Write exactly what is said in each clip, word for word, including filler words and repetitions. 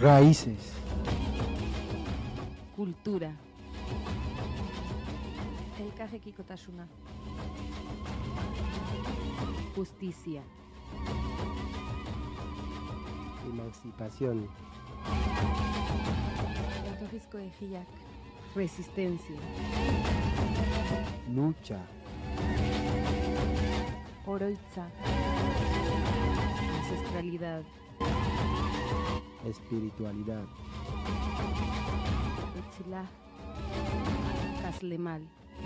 Raíces. Cultura. Elkarrekikotasuna. Justicia. Emancipación. Etorrizko egiak. Resistencia. Lucha. Oroitza. Ancestralidad. Espiritualidad. Etzila. Kaslemal.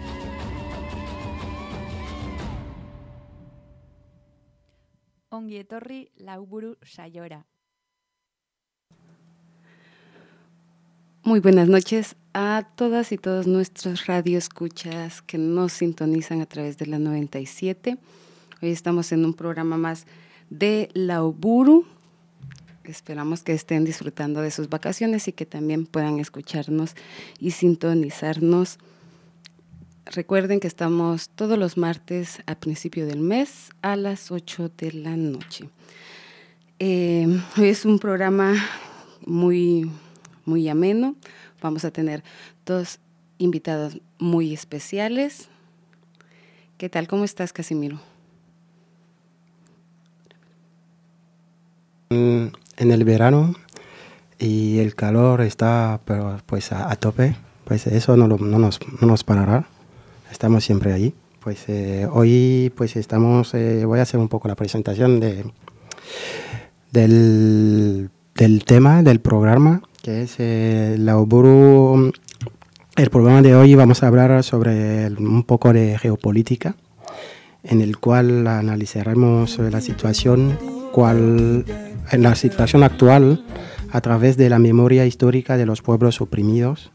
Ongi etorri Lauburu saiora. Muy buenas noches a todas y todos nuestros radioescuchas que nos sintonizan a través de la noventa y siete. Hoy estamos en un programa más de Lauburu. Esperamos que estén disfrutando de sus vacaciones y que también puedan escucharnos y sintonizarnos. Recuerden que estamos todos los martes a principio del mes a las ocho de la noche. Eh, hoy es un programa muy, muy ameno. Vamos a tener dos invitados muy especiales. ¿Qué tal? ¿Cómo estás, Casimiro? En el verano y el calor está pero, pues a, a tope, pues eso no, no, nos, no nos parará. Estamos siempre allí. Pues eh, hoy pues estamos, eh, voy a hacer un poco la presentación de, del, del tema del programa, que es eh, Lauburu. El programa de hoy vamos a hablar sobre el, un poco de geopolítica, en el cual analizaremos la situación, cual, en la situación actual a través de la memoria histórica de los pueblos oprimidos.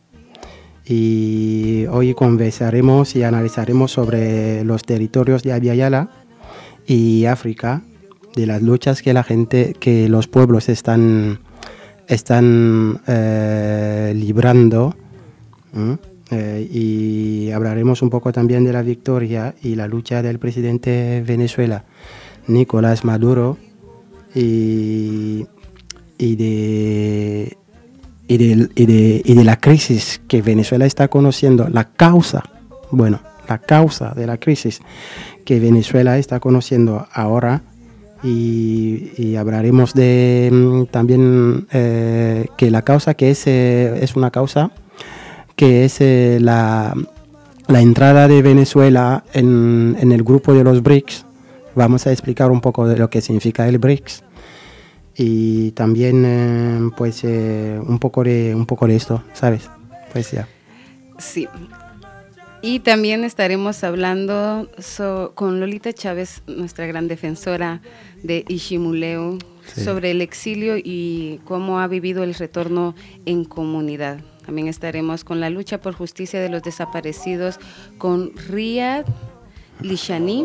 Y hoy conversaremos y analizaremos sobre los territorios de Abya Yala y África, de las luchas que la gente, que los pueblos están, están eh, librando, ¿eh? Eh, y hablaremos un poco también de la victoria y la lucha del presidente de Venezuela, Nicolás Maduro, y, y de Y de, y, de, y de la crisis que Venezuela está conociendo, la causa, bueno, la causa de la crisis que Venezuela está conociendo ahora, y, y hablaremos de también eh, que la causa que es, eh, es una causa que es eh, la, la entrada de Venezuela en, en el grupo de los BRICS. Vamos a explicar un poco de lo que significa el BRICS. Y también eh, pues eh, un poco de un poco de esto, ¿sabes? Pues ya. Sí. Y también estaremos hablando so, con Lolita Chávez, nuestra gran defensora de Ishimuleu, sí, sobre el exilio y cómo ha vivido el retorno en comunidad. También estaremos con la lucha por justicia de los desaparecidos con Riyad Lishani.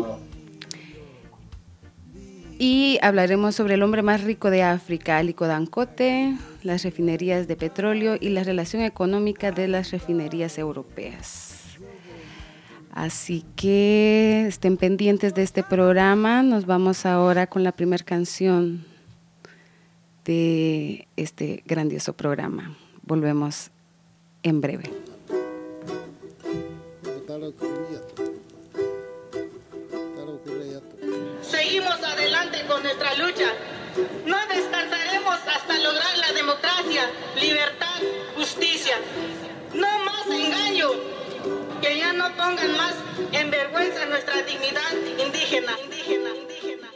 Y hablaremos sobre el hombre más rico de África, Aliko Dangote, las refinerías de petróleo y la relación económica de las refinerías europeas. Así que estén pendientes de este programa. Nos vamos ahora con la primera canción de este grandioso programa. Volvemos en breve. Seguimos adelante con nuestra lucha. No descansaremos hasta lograr la democracia, libertad, justicia. No más engaño. Que ya no pongan más en vergüenza nuestra dignidad indígena. indígena, indígena,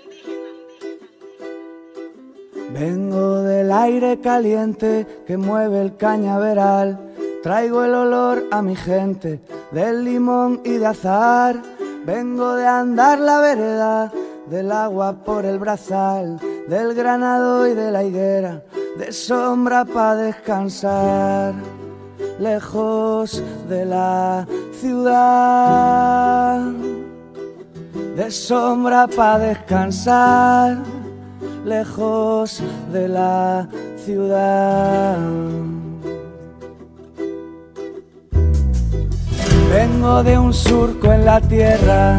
indígena. Vengo del aire caliente que mueve el cañaveral. Traigo el olor a mi gente del limón y de azahar. Vengo de andar la vereda, del agua por el brazal, del granado y de la higuera, de sombra pa' descansar, lejos de la ciudad, de sombra pa' descansar, lejos de la ciudad. Vengo de un surco en la tierra,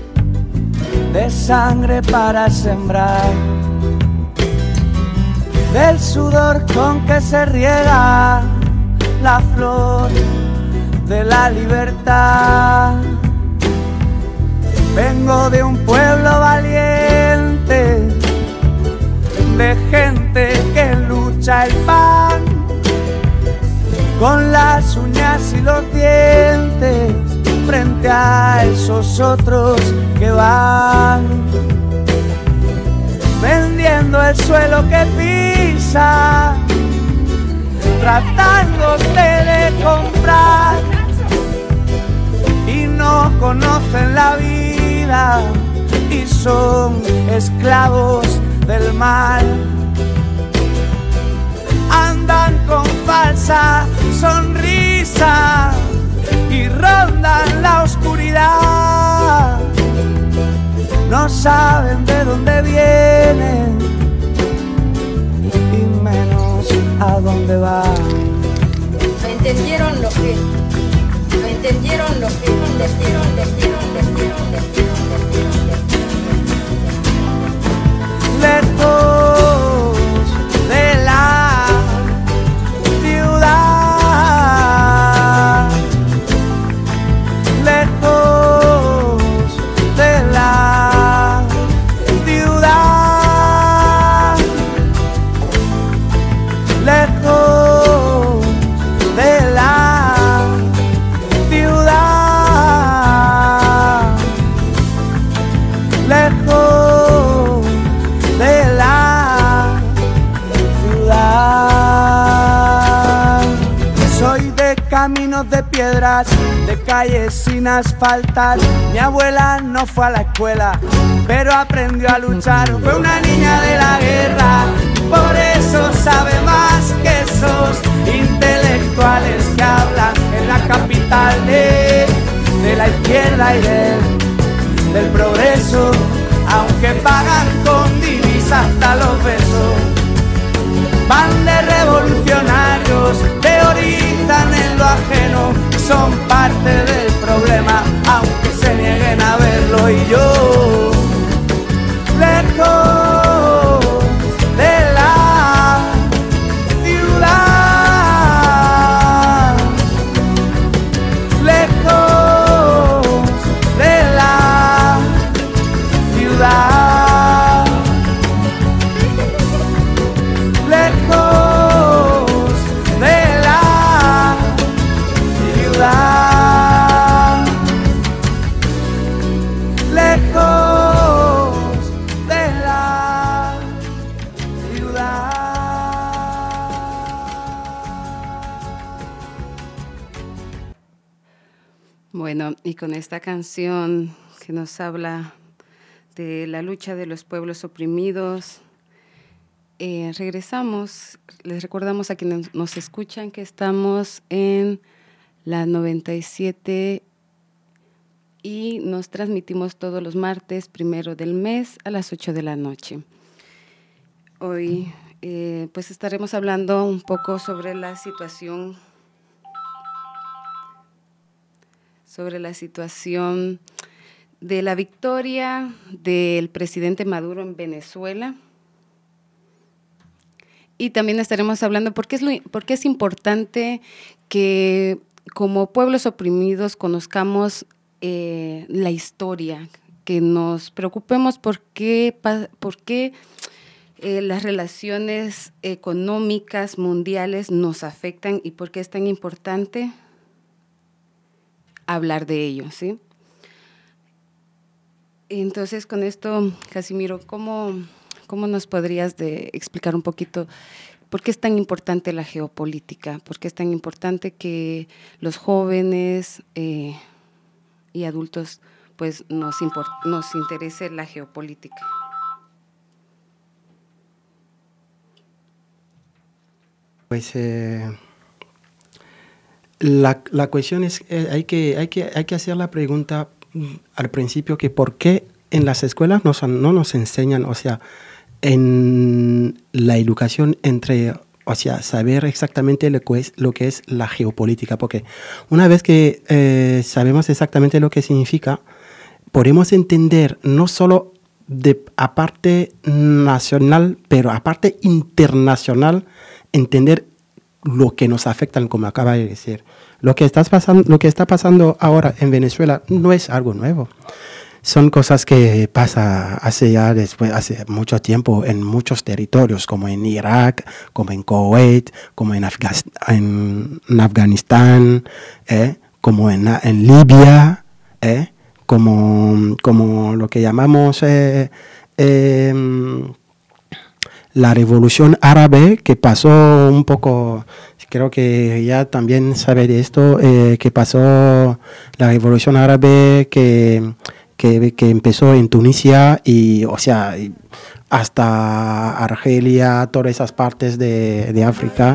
de sangre para sembrar, del sudor con que se riega la flor de la libertad. Vengo de un pueblo valiente, de gente que lucha el pan con las uñas y los dientes frente a esos otros que van vendiendo el suelo que pisa, tratándote de comprar, y no conocen la vida y son esclavos del mal. Andan con falsa sonrisa y rondan la oscuridad. No saben de dónde vienen y menos a dónde van. No entendieron lo que, no entendieron lo que, no entendieron, entendieron, entendieron, entendieron, entendieron. Lejos de la ciudad, lejos de la ciudad, lejos de la ciudad, lejos de la ciudad. Soy de caminos de piedras, de calles sin asfaltar. Mi abuela no fue a la escuela, pero aprendió a luchar. Fue una niña de la guerra, por eso sabe más que esos intelectuales que hablan en la capital de, de la izquierda y del, del progreso, aunque pagan con divisas hasta los besos. Van de revolucionarios, teorizan en lo ajeno, son parte del problema, aunque se nieguen a verlo. Y yo, lejos de la ciudad, lejos de la ciudad, lejos de la ciudad, lejos de la ciudad. Bueno, y con esta canción que nos habla de la lucha de los pueblos oprimidos, eh, regresamos. Les recordamos a quienes nos escuchan que estamos en la noventa y siete y nos transmitimos todos los martes primero del mes a las ocho de la noche. Hoy eh, pues estaremos hablando un poco sobre la situación sobre la situación de la victoria del presidente Maduro en Venezuela. Y también estaremos hablando por qué es, lo, por qué es importante que como pueblos oprimidos conozcamos eh, la historia, que nos preocupemos por qué, por qué eh, las relaciones económicas mundiales nos afectan y por qué es tan importante hablar de ello, ¿sí? Entonces, con esto, Casimiro, ¿cómo, cómo nos podrías de explicar un poquito por qué es tan importante la geopolítica? ¿Por qué es tan importante que los jóvenes eh, y adultos pues, nos, import, nos interese la geopolítica? Pues eh, la, la cuestión es, eh, hay, que, hay, que, hay que hacer la pregunta al principio, que por qué en las escuelas nos, no nos enseñan, o sea, en la educación entre, o sea, saber exactamente lo que es, lo que es la geopolítica, porque una vez que eh, sabemos exactamente lo que significa, podemos entender no solo de aparte nacional, pero aparte internacional, entender lo que nos afecta, como acaba de decir. Lo que, estás pasando, lo que está pasando ahora en Venezuela no es algo nuevo. Son cosas que pasan hace ya después, hace mucho tiempo en muchos territorios, como en Irak, como en Kuwait, como en, Afgas- en, en Afganistán, ¿eh? como en, en Libia, ¿eh? como, como lo que llamamos eh, eh, la revolución árabe, que pasó un poco, creo que ya también sabe de esto, eh, que pasó la revolución árabe que... Que, que empezó en Tunisia y, o sea, hasta Argelia, todas esas partes de, de África.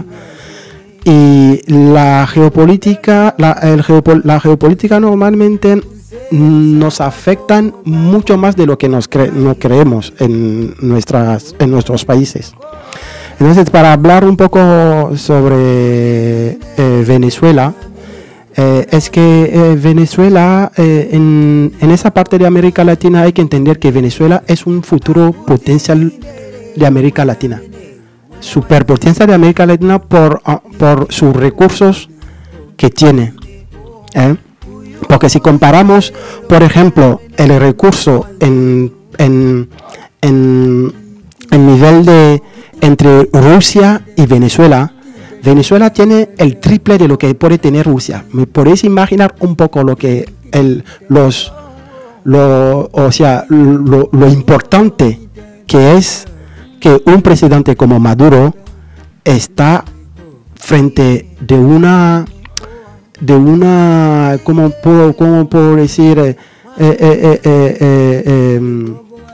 Y la geopolítica, la, el geopol, la geopolítica normalmente nos afectan mucho más de lo que nos cre, no creemos en, nuestras, en nuestros países. Entonces, para hablar un poco sobre eh, Venezuela, Eh, es que eh, Venezuela, eh, en, en esa parte de América Latina hay que entender que Venezuela es un futuro potencial de América Latina. Superpotencia de América Latina por, uh, por sus recursos que tiene. ¿eh? Porque si comparamos, por ejemplo, el recurso en, en, en, en nivel de entre Rusia y Venezuela, Venezuela tiene el triple de lo que puede tener Rusia. ¿Me podéis imaginar un poco lo que el, los, lo, o sea, lo, lo importante que es que un presidente como Maduro está frente de una, de una, ¿cómo puedo, cómo puedo decir? Eh, eh, eh, eh, eh, eh,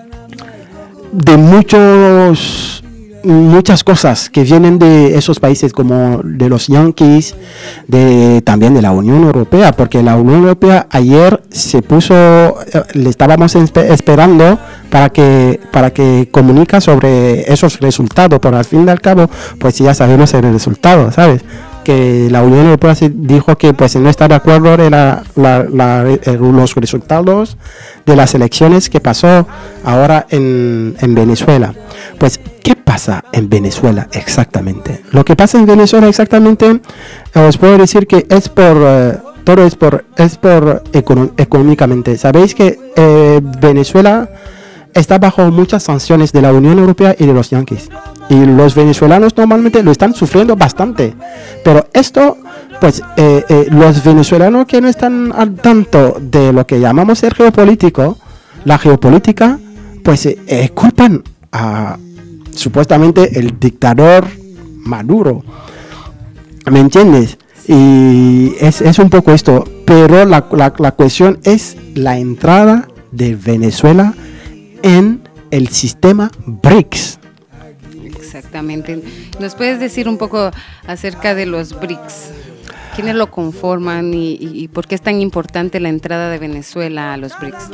de muchos muchas cosas que vienen de esos países, como de los Yankees, de también de la Unión Europea, porque la Unión Europea ayer se puso, le estábamos esperando para que para que comunica sobre esos resultados, pero al fin y al cabo, pues ya sabemos el resultado, ¿sabes? Que la Unión Europea dijo que pues no está de acuerdo de la, la, la, los resultados de las elecciones que pasó ahora en, en Venezuela. Pues, ¿qué pasa en Venezuela exactamente? Lo que pasa en Venezuela exactamente, os puedo decir que es por, eh, todo es por, es por econo- económicamente. Sabéis que eh, Venezuela está bajo muchas sanciones de la Unión Europea y de los Yankees. Y los venezolanos normalmente lo están sufriendo bastante. Pero esto, pues, eh, eh, los venezolanos que no están al tanto de lo que llamamos el geopolítico, la geopolítica, pues, eh, eh, culpan a supuestamente el dictador Maduro. ¿Me entiendes? Y es, es un poco esto. Pero la, la, la cuestión es la entrada de Venezuela en el sistema BRICS. Exactamente. ¿Nos puedes decir un poco acerca de los BRICS? ¿Quiénes lo conforman y, y, y por qué es tan importante la entrada de Venezuela a los BRICS?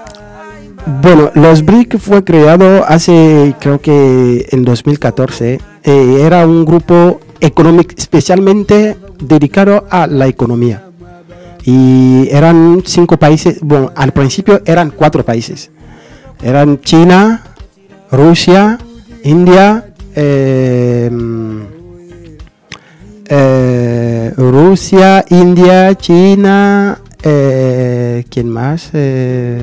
Bueno, los BRICS fue creado hace, creo que en dos mil catorce. Eh, era un grupo económico especialmente dedicado a la economía. Y eran cinco países, bueno, al principio eran cuatro países. Eran China, Rusia, India, eh, eh, Rusia, India, China, eh, ¿quién más? Eh,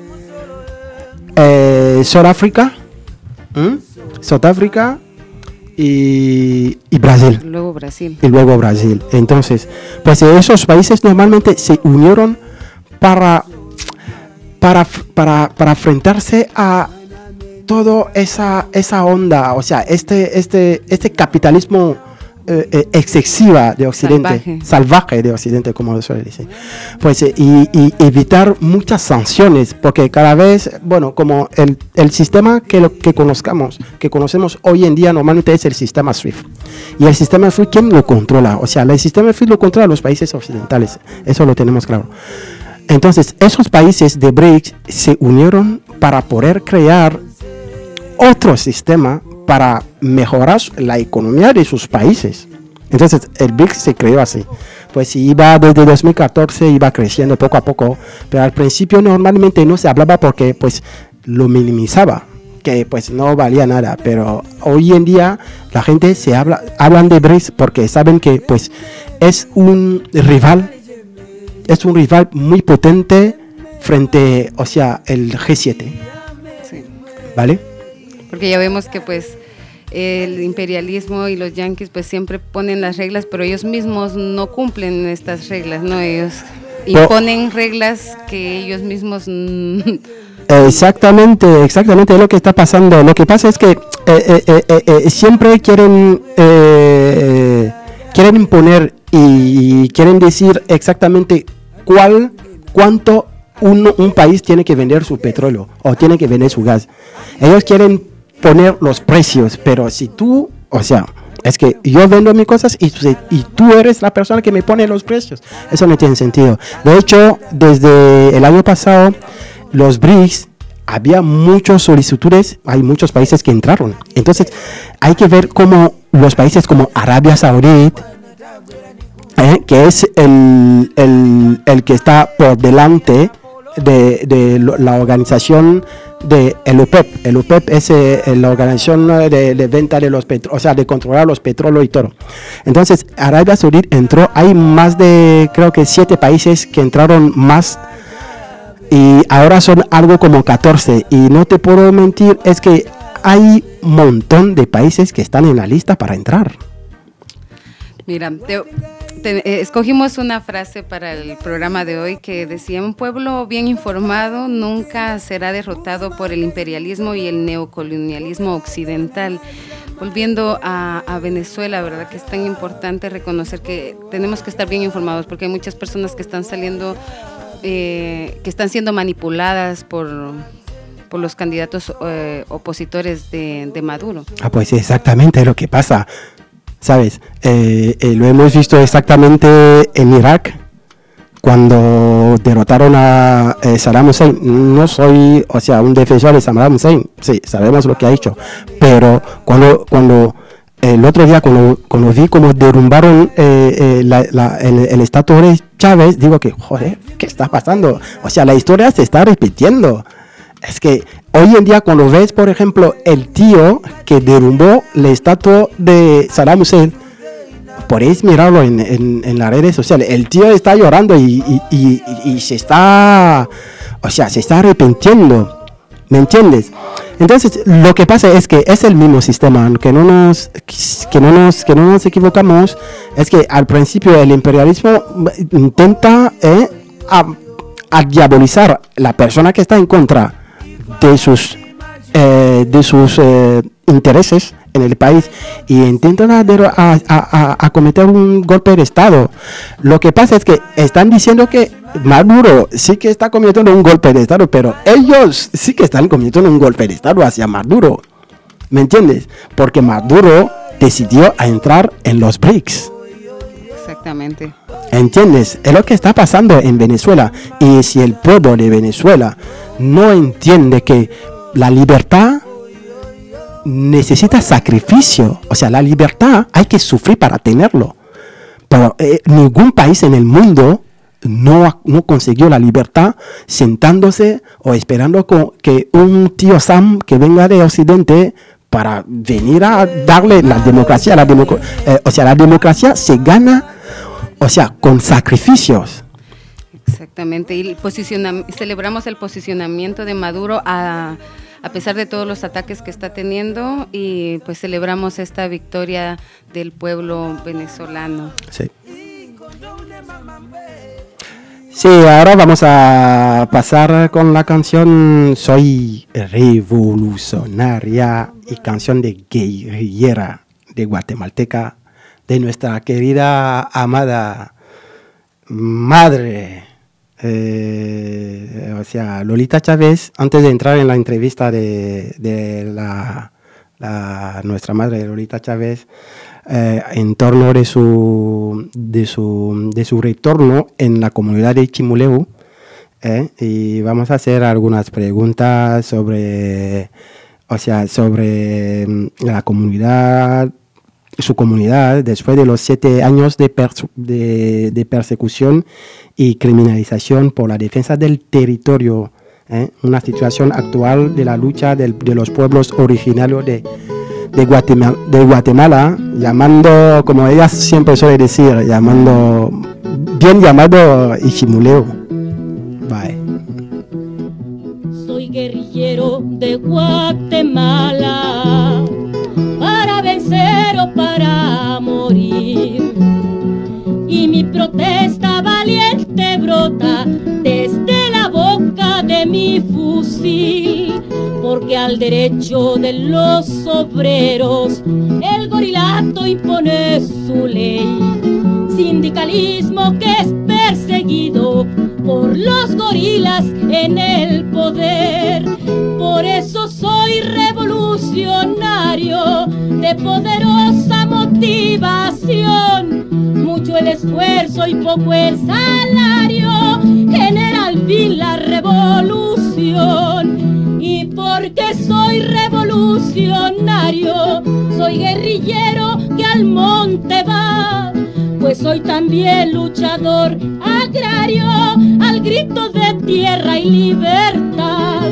eh, Sudáfrica, ¿Mm? Sudáfrica y, y Brasil. Luego Brasil. Y luego Brasil. Entonces, pues esos países normalmente se unieron para, para, para, para enfrentarse a toda esa, esa onda, o sea, este, este, este capitalismo eh, eh, excesiva de Occidente, salvaje. salvaje de Occidente, como lo suele decir. Pues, eh, y, y evitar muchas sanciones, porque cada vez, bueno, como el, el sistema que, lo, que conozcamos, que conocemos hoy en día normalmente es el sistema SWIFT. Y el sistema SWIFT, ¿quién lo controla? O sea, el sistema SWIFT lo controla los países occidentales, eso lo tenemos claro. Entonces, esos países de BRICS se unieron para poder crear otro sistema para mejorar la economía de sus países. Entonces el BRICS se creó así. Pues iba desde dos mil catorce, iba creciendo poco a poco, pero al principio normalmente no se hablaba porque pues lo minimizaba, que pues no valía nada, pero hoy en día la gente se habla, hablan de B R I C S porque saben que pues es un rival, es un rival muy potente frente, o sea, el G siete, Sí. ¿vale? Porque ya vemos que pues el imperialismo y los yanquis pues siempre ponen las reglas, pero ellos mismos no cumplen estas reglas, ¿no? Ellos imponen reglas que ellos mismos... Exactamente, exactamente es lo que está pasando. Lo que pasa es que eh, eh, eh, eh, siempre quieren eh, quieren imponer y quieren decir exactamente cuál, cuánto un, un país tiene que vender su petróleo o tiene que vender su gas. Ellos quieren poner los precios, pero si tú, o sea, es que yo vendo mis cosas y, y tú eres la persona que me pone los precios. Eso no tiene sentido. De hecho, desde el año pasado, los B R I C S, había muchas solicitudes, hay muchos países que entraron. Entonces, hay que ver cómo los países como Arabia Saudita, eh, que es el, el, el que está por delante de, de la organización de el OPEP. El OPEP es eh, la organización de, de venta de los petróleos, o sea, de controlar los petróleos y todo. Entonces, Arabia Saudita entró, hay más de, creo que siete países que entraron más, y ahora son algo como catorce, y no te puedo mentir, es que hay un montón de países que están en la lista para entrar. Mira, te, te, eh, escogimos una frase para el programa de hoy que decía: un pueblo bien informado nunca será derrotado por el imperialismo y el neocolonialismo occidental. Volviendo a, a Venezuela, ¿verdad? Que es tan importante reconocer que tenemos que estar bien informados, porque hay muchas personas que están saliendo, eh, que están siendo manipuladas por, por los candidatos eh, opositores de, de Maduro. Ah, pues exactamente lo que pasa. ¿Sabes? Eh, eh, lo hemos visto exactamente en Irak, cuando derrotaron a eh, Saddam Hussein. No soy, o sea, un defensor de Saddam Hussein, sí, sabemos lo que ha hecho, pero cuando, cuando el otro día, cuando, cuando vi cómo derrumbaron eh, eh, la, la, el, el estatua de Chávez, digo que, joder, ¿qué está pasando? O sea, la historia se está repitiendo. Es que hoy en día, cuando ves, por ejemplo, el tío que derrumbó la estatua de Saddam Hussein, podéis mirarlo en, en, en las redes sociales. El tío está llorando y, y, y, y se está, o sea, se está arrepintiendo. ¿Me entiendes? Entonces, lo que pasa es que es el mismo sistema, que no nos, que no nos, que no nos equivocamos. Es que al principio el imperialismo intenta eh, a, a diabolizar la persona que está en contra de sus eh, de sus eh, intereses en el país, y intentan a, a, a, a cometer un golpe de estado. Lo que pasa es que están diciendo que Maduro sí que está cometiendo un golpe de estado, pero ellos sí que están cometiendo un golpe de estado hacia Maduro. ¿Me entiendes? Porque Maduro decidió a entrar en los B R I C S. Exactamente. ¿Entiendes? Es lo que está pasando en Venezuela. Y si el pueblo de Venezuela no entiende que la libertad necesita sacrificio, o sea, la libertad hay que sufrir para tenerlo. Pero eh, ningún país en el mundo no, no consiguió la libertad sentándose o esperando con, que un tío Sam que venga de Occidente para venir a darle la democracia. La democ- eh, o sea, la democracia se gana, o sea, con sacrificios. Exactamente, y el posiciona- celebramos el posicionamiento de Maduro a, a pesar de todos los ataques que está teniendo, y pues celebramos esta victoria del pueblo venezolano. Sí. Sí, ahora vamos a pasar con la canción Soy Revolucionaria, y canción de guerrillera de guatemalteca, de nuestra querida, amada madre, eh, o sea, Lolita Chávez. Antes de entrar en la entrevista de, de la, la, nuestra madre Lolita Chávez, eh, en torno de su, de, su, de su retorno en la comunidad de Chimuleu, eh, y vamos a hacer algunas preguntas sobre, o sea, sobre la comunidad, su comunidad después de los siete años de, perse- de, de persecución y criminalización por la defensa del territorio ¿eh? Una situación actual de la lucha del, de los pueblos originarios de, de, Guatemala, de Guatemala, llamando, como ella siempre suele decir, llamando, bien llamado Ichimuleo. Bye. Soy guerrillero de Guatemala, para vencer o para morir. Y mi protesta valiente brota desde la boca de mi fusil, porque al derecho de los obreros el gorilato impone su ley. Sindicalismo que es perseguido por los gorilas en el poder. Por eso soy revolucionario de poderosa motivación. Mucho el esfuerzo y poco el salario genera al fin la revolución. Y porque soy revolucionario, soy guerrillero que al monte va, pues soy también luchador agrario al grito de tierra y libertad.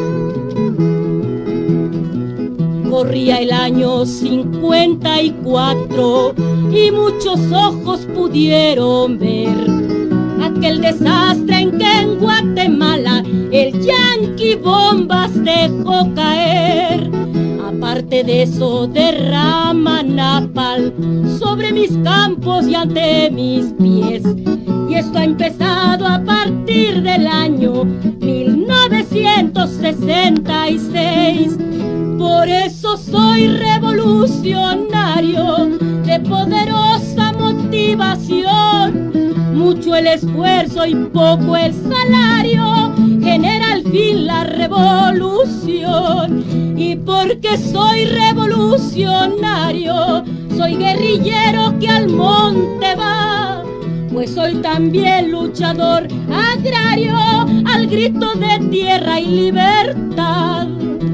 Corría el año cincuenta y cuatro y muchos ojos pudieron ver aquel desastre en que en Guatemala el yanqui bombas dejó caer. Aparte de eso derrama napal sobre mis campos y ante mis pies. Y esto ha empezado a partir del año mil novecientos sesenta y seis. Por eso soy revolucionario de poderosa motivación. Mucho el esfuerzo y poco el salario genera al fin la revolución. Y porque soy revolucionario, soy guerrillero que al monte va, pues soy también luchador agrario al grito de tierra y libertad.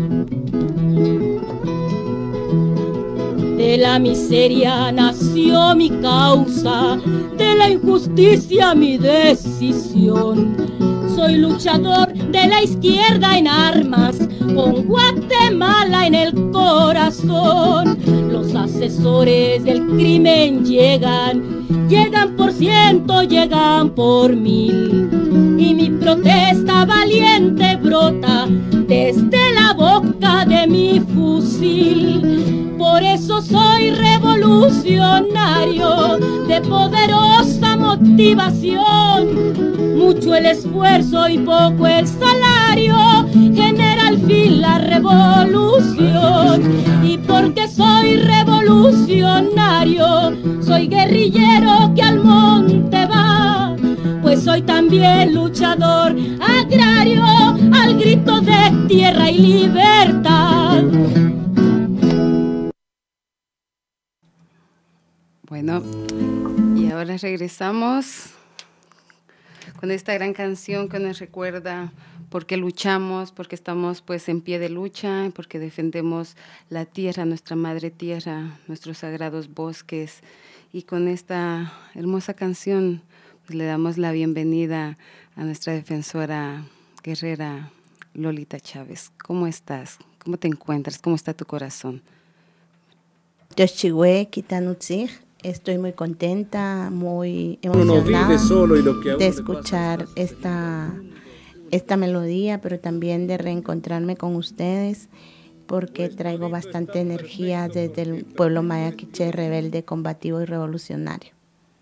De la miseria nació mi causa, de la injusticia mi decisión. Soy luchador de la izquierda en armas, con Guatemala en el corazón. Los asesores del crimen llegan, llegan por ciento, llegan por mil. Y mi protesta valiente brota desde la boca de mi fusil. Por eso soy revolucionario de poderosa motivación. Mucho el esfuerzo y poco el salario genera al fin la revolución. Y porque soy revolucionario, soy guerrillero que al monte va, pues soy también luchador agrario al grito de tierra y libertad. Bueno, y ahora regresamos con esta gran canción que nos recuerda por qué luchamos, porque estamos pues en pie de lucha, porque defendemos la tierra, nuestra madre tierra, nuestros sagrados bosques. Y con esta hermosa canción pues, le damos la bienvenida a nuestra defensora guerrera Lolita Chávez. ¿Cómo estás? ¿Cómo te encuentras? ¿Cómo está tu corazón? Yoshihue Kitanutzig. Estoy muy contenta, muy emocionada solo y lo que de escuchar esta, esta melodía, pero también de reencontrarme con ustedes, porque traigo bastante energía desde el pueblo maya quiché rebelde, combativo y revolucionario.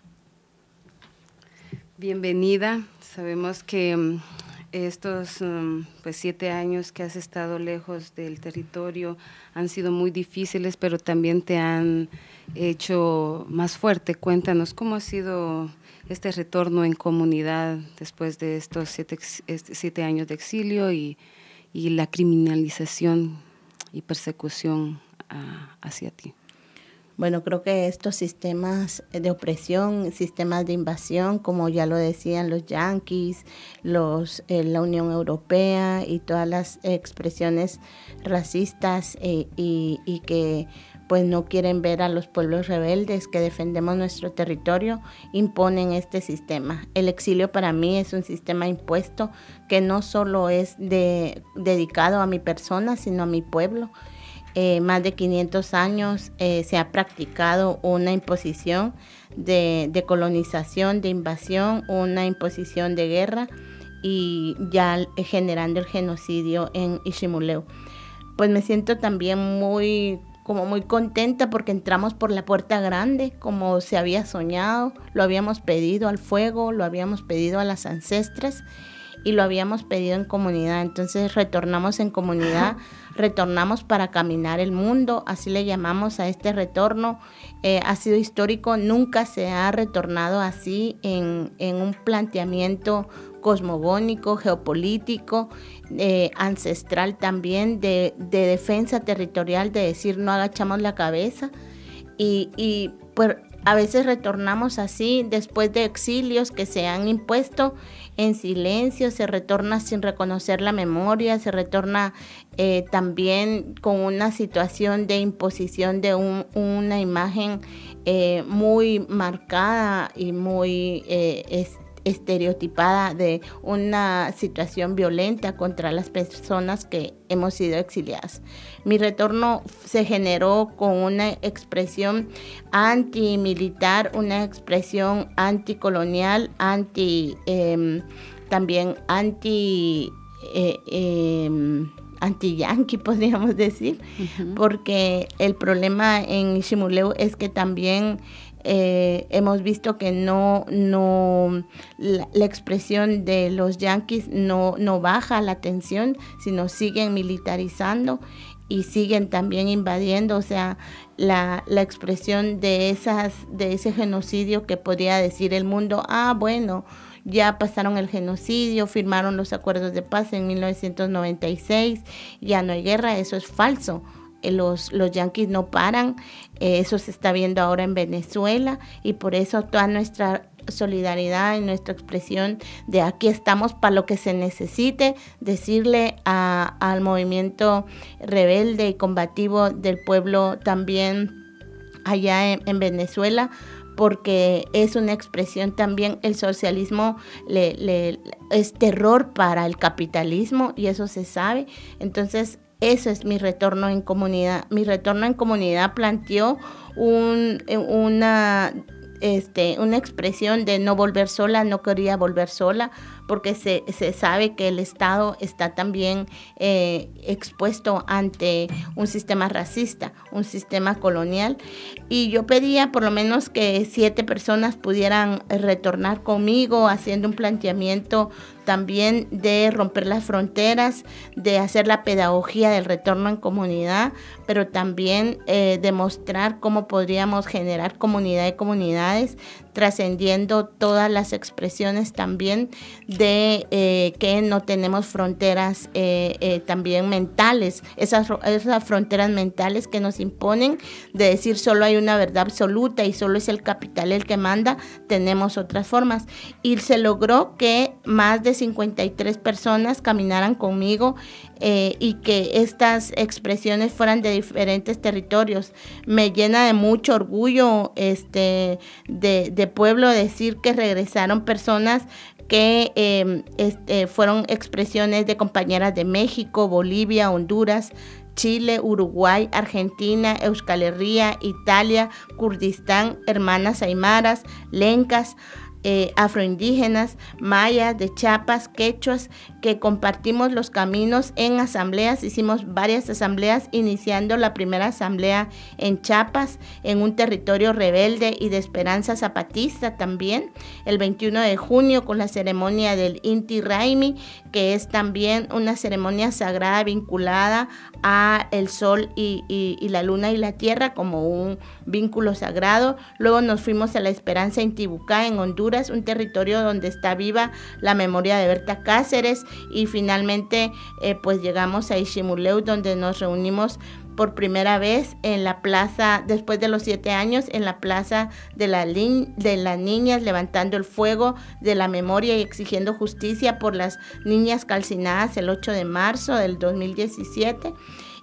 Bienvenida. Sabemos que um, estos um, pues, siete años que has estado lejos del territorio han sido muy difíciles, pero también te han hecho más fuerte. Cuéntanos, ¿cómo ha sido este retorno en comunidad después de estos siete, siete años de exilio y, y la criminalización y persecución a, hacia ti? Bueno, creo que estos sistemas de opresión, sistemas de invasión, como ya lo decían los yanquis, los, eh, la Unión Europea y todas las expresiones racistas eh, y, y que pues no quieren ver a los pueblos rebeldes que defendemos nuestro territorio, imponen este sistema. El exilio para mí es un sistema impuesto que no solo es de, dedicado a mi persona, sino a mi pueblo. Eh, más de quinientos años eh, se ha practicado una imposición de, de colonización, de invasión, una imposición de guerra y ya eh, generando el genocidio en Ishimuleu. Pues me siento también muy, como muy contenta porque entramos por la puerta grande, como se había soñado, lo habíamos pedido al fuego, lo habíamos pedido a las ancestras y lo habíamos pedido en comunidad. Entonces retornamos en comunidad, retornamos para caminar el mundo, así le llamamos a este retorno. Eh, ha sido histórico, nunca se ha retornado así en, en un planteamiento cosmogónico, geopolítico, eh, ancestral también, de, de defensa territorial, de decir no agachamos la cabeza y, y pues a veces retornamos así después de exilios que se han impuesto en silencio, se retorna sin reconocer la memoria, se retorna eh, también con una situación de imposición de un, una imagen eh, muy marcada y muy eh, es, estereotipada de una situación violenta contra las personas que hemos sido exiliadas. Mi retorno se generó con una expresión antimilitar, una expresión anticolonial, anti, eh, también anti, eh, eh, anti-yanqui, podríamos decir, uh-huh. Porque el problema en Ishimuleu es que también Eh, hemos visto que no, no la, la expresión de los yanquis no, no baja la tensión, sino siguen militarizando y siguen también invadiendo, o sea, la, la expresión de esas, de ese genocidio que podría decir el mundo, ah, bueno, ya pasaron el genocidio, firmaron los acuerdos de paz en mil novecientos noventa y seis, ya no hay guerra, eso es falso. Los, los yanquis no paran, eh, eso se está viendo ahora en Venezuela y por eso toda nuestra solidaridad y nuestra expresión de aquí estamos para lo que se necesite, decirle a, al movimiento rebelde y combativo del pueblo también allá en, en Venezuela, porque es una expresión también, el socialismo le, le, es terror para el capitalismo y eso se sabe, entonces eso es mi retorno en comunidad. Mi retorno en comunidad planteó un, una, este, una expresión de no volver sola, no quería volver sola, porque se, se sabe que el Estado está también eh, expuesto ante un sistema racista, un sistema colonial. Y yo pedía por lo menos que siete personas pudieran retornar conmigo haciendo un planteamiento también de romper las fronteras, de hacer la pedagogía del retorno en comunidad, pero también eh, demostrar cómo podríamos generar comunidad de comunidades, trascendiendo todas las expresiones también de eh, que no tenemos fronteras eh, eh, también mentales, esas, esas fronteras mentales que nos imponen de decir solo hay una verdad absoluta y solo es el capital el que manda, tenemos otras formas. Y se logró que más de cincuenta y tres personas caminaran conmigo eh, y que estas expresiones fueran de diferentes territorios. Me llena de mucho orgullo este, de, de pueblo decir que regresaron personas que eh, este, fueron expresiones de compañeras de México, Bolivia, Honduras, Chile, Uruguay, Argentina, Euskal Herria, Italia, Kurdistán, hermanas aymaras, lencas, Eh, afroindígenas, mayas, de Chiapas, quechuas, que compartimos los caminos en asambleas. Hicimos varias asambleas, iniciando la primera asamblea en Chiapas, en un territorio rebelde y de esperanza zapatista también, el veintiuno de junio con la ceremonia del Inti Raymi, que es también una ceremonia sagrada vinculada a el sol y, y, y la luna y la tierra como un vínculo sagrado. Luego nos fuimos a la Esperanza Intibucá en Honduras, un territorio donde está viva la memoria de Berta Cáceres, y finalmente eh, pues llegamos a Ishimuleu, donde nos reunimos por primera vez en la plaza, después de los siete años, en la plaza de, la li- de las niñas, levantando el fuego de la memoria y exigiendo justicia por las niñas calcinadas el ocho de marzo del dos mil diecisiete.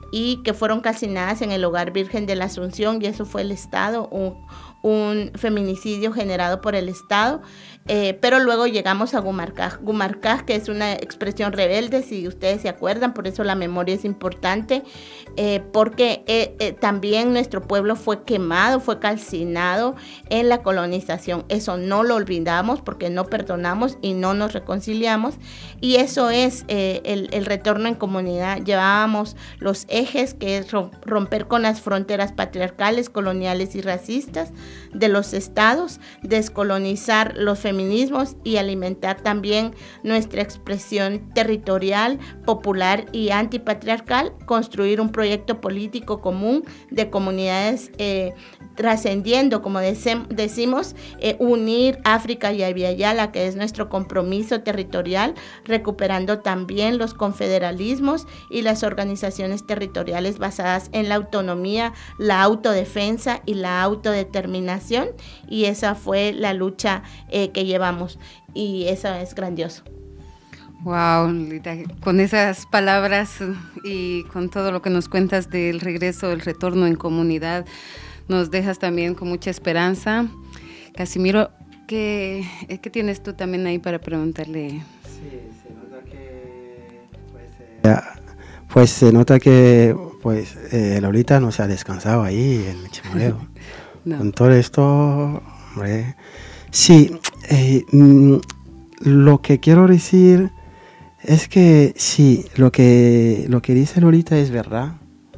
y que fueron calcinadas en el Hogar Virgen de la Asunción, y eso fue el Estado, un, un feminicidio generado por el Estado. Eh, pero luego llegamos a Gumarcaj, Gumarcaj, que es una expresión rebelde, si ustedes se acuerdan, por eso la memoria es importante, eh, porque eh, eh, también nuestro pueblo fue quemado, fue calcinado en la colonización. Eso no lo olvidamos porque no perdonamos y no nos reconciliamos, y eso es eh, el, el retorno en comunidad. Llevábamos los ejes, que es romper con las fronteras patriarcales, coloniales y racistas de los estados, descolonizar los feminismos y alimentar también nuestra expresión territorial, popular y antipatriarcal, construir un proyecto político común de comunidades eh, trascendiendo, como decimos, eh, unir África y Abya-Yala, que es nuestro compromiso territorial, recuperando también los confederalismos y las organizaciones territoriales basadas en la autonomía, la autodefensa y la autodeterminación, y esa fue la lucha eh, que llevamos, y eso es grandioso. Wow, Lita, con esas palabras y con todo lo que nos cuentas del regreso, el retorno en comunidad, nos dejas también con mucha esperanza. Casimiro, ¿qué, qué tienes tú también ahí para preguntarle? Sí, se nota que pues, eh, pues se nota que pues eh, Lolita no se ha descansado ahí en el Chimoleo. No. Con todo esto, hombre, sí, eh, mm, lo que quiero decir es que sí, lo que lo que dice Lolita es verdad.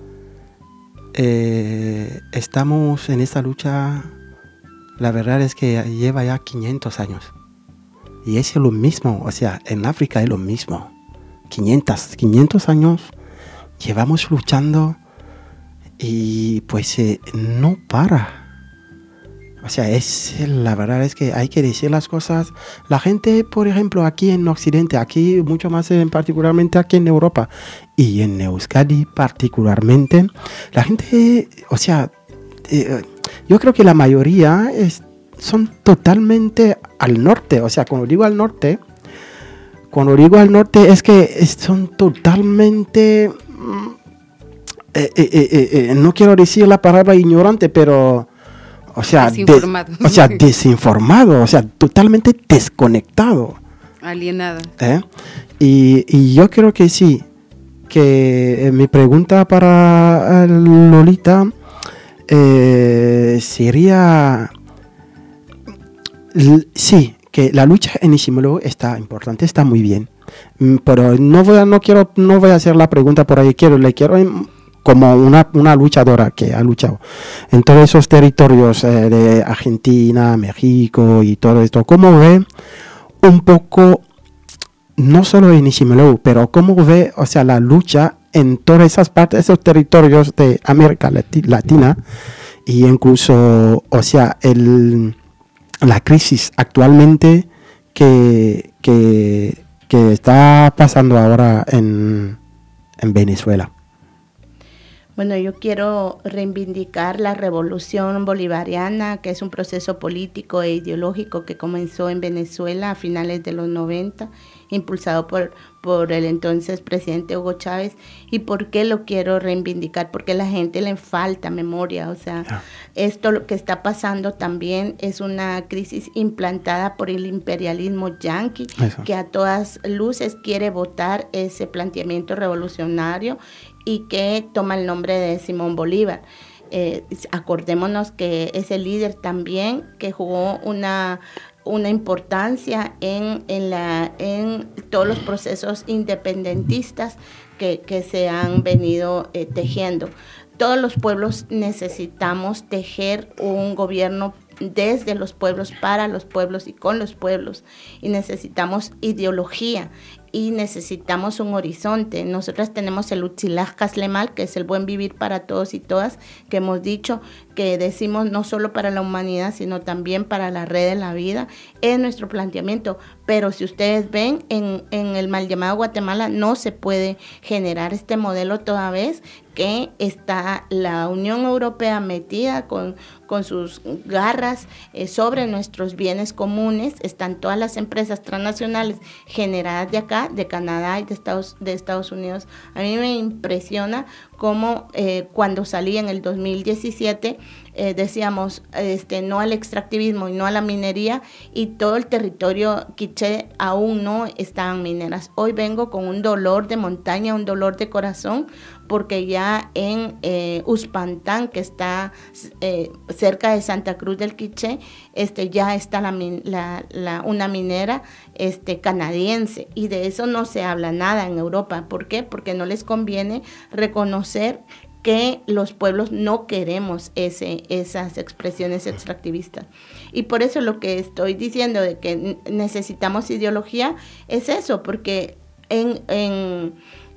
Eh, estamos en esta lucha, la verdad es que lleva ya quinientos años, y es lo mismo, o sea, en África es lo mismo, quinientos, quinientos años llevamos luchando, y pues eh, no para. O sea, es, la verdad es que hay que decir las cosas. La gente, por ejemplo, aquí en Occidente, aquí mucho más en, particularmente aquí en Europa y en Euskadi particularmente, la gente, o sea, eh, yo creo que la mayoría es, son totalmente al norte. O sea, cuando digo al norte, cuando digo al norte es que es, son totalmente, eh, eh, eh, eh, no quiero decir la palabra ignorante, pero... O sea, desinformado. De, o sea, desinformado, o sea, totalmente desconectado. Alienado. ¿Eh? Y, y yo creo que sí, que eh, mi pregunta para Lolita eh, sería, l- sí, que la lucha en Ishimolo está importante, está muy bien, pero no voy a, no quiero, no voy a hacer la pregunta por ahí, quiero, le quiero... como una, una luchadora que ha luchado en todos esos territorios eh, de Argentina, México y todo esto. ¿Cómo ve un poco, no solo en Ishimolo, pero cómo ve, o sea, la lucha en todas esas partes, esos territorios de América Latina, y incluso, o sea, el, la crisis actualmente que, que, que está pasando ahora en, en Venezuela? Bueno, yo quiero reivindicar la revolución bolivariana, que es un proceso político e ideológico que comenzó en Venezuela a finales de los noventa, impulsado por, por el entonces presidente Hugo Chávez. ¿Y por qué lo quiero reivindicar? Porque a la gente le falta memoria. O sea, yeah. Esto lo que está pasando también es una crisis implantada por el imperialismo yanqui, Eso. que a todas luces quiere votar ese planteamiento revolucionario y que toma el nombre de Simón Bolívar. Eh, acordémonos que es el líder también que jugó una, una importancia en, en, la, en todos los procesos independentistas que, que se han venido eh, tejiendo. Todos los pueblos necesitamos tejer un gobierno desde los pueblos, para los pueblos y con los pueblos, y necesitamos ideología y necesitamos un horizonte. Nosotras tenemos el Utzilaj Caslemal, que es el buen vivir para todos y todas, que hemos dicho que decimos no solo para la humanidad, sino también para la red de la vida, es nuestro planteamiento. Pero si ustedes ven, en, en el mal llamado Guatemala no se puede generar este modelo toda vez que que está la Unión Europea metida con, con sus garras eh, sobre nuestros bienes comunes. Están todas las empresas transnacionales generadas de acá, de Canadá y de Estados, de Estados Unidos. A mí me impresiona cómo eh, cuando salí en el dos mil diecisiete eh, decíamos este, no al extractivismo y no a la minería, y todo el territorio quiché aún no estaban mineras. Hoy vengo con un dolor de montaña, un dolor de corazón, porque ya en eh, Uspantán, que está eh, cerca de Santa Cruz del Quiché, este, ya está la, la, la, una minera este, canadiense, y de eso no se habla nada en Europa. ¿Por qué? Porque no les conviene reconocer que los pueblos no queremos ese, esas expresiones extractivistas. Y por eso lo que estoy diciendo de que necesitamos ideología es eso, porque en, en,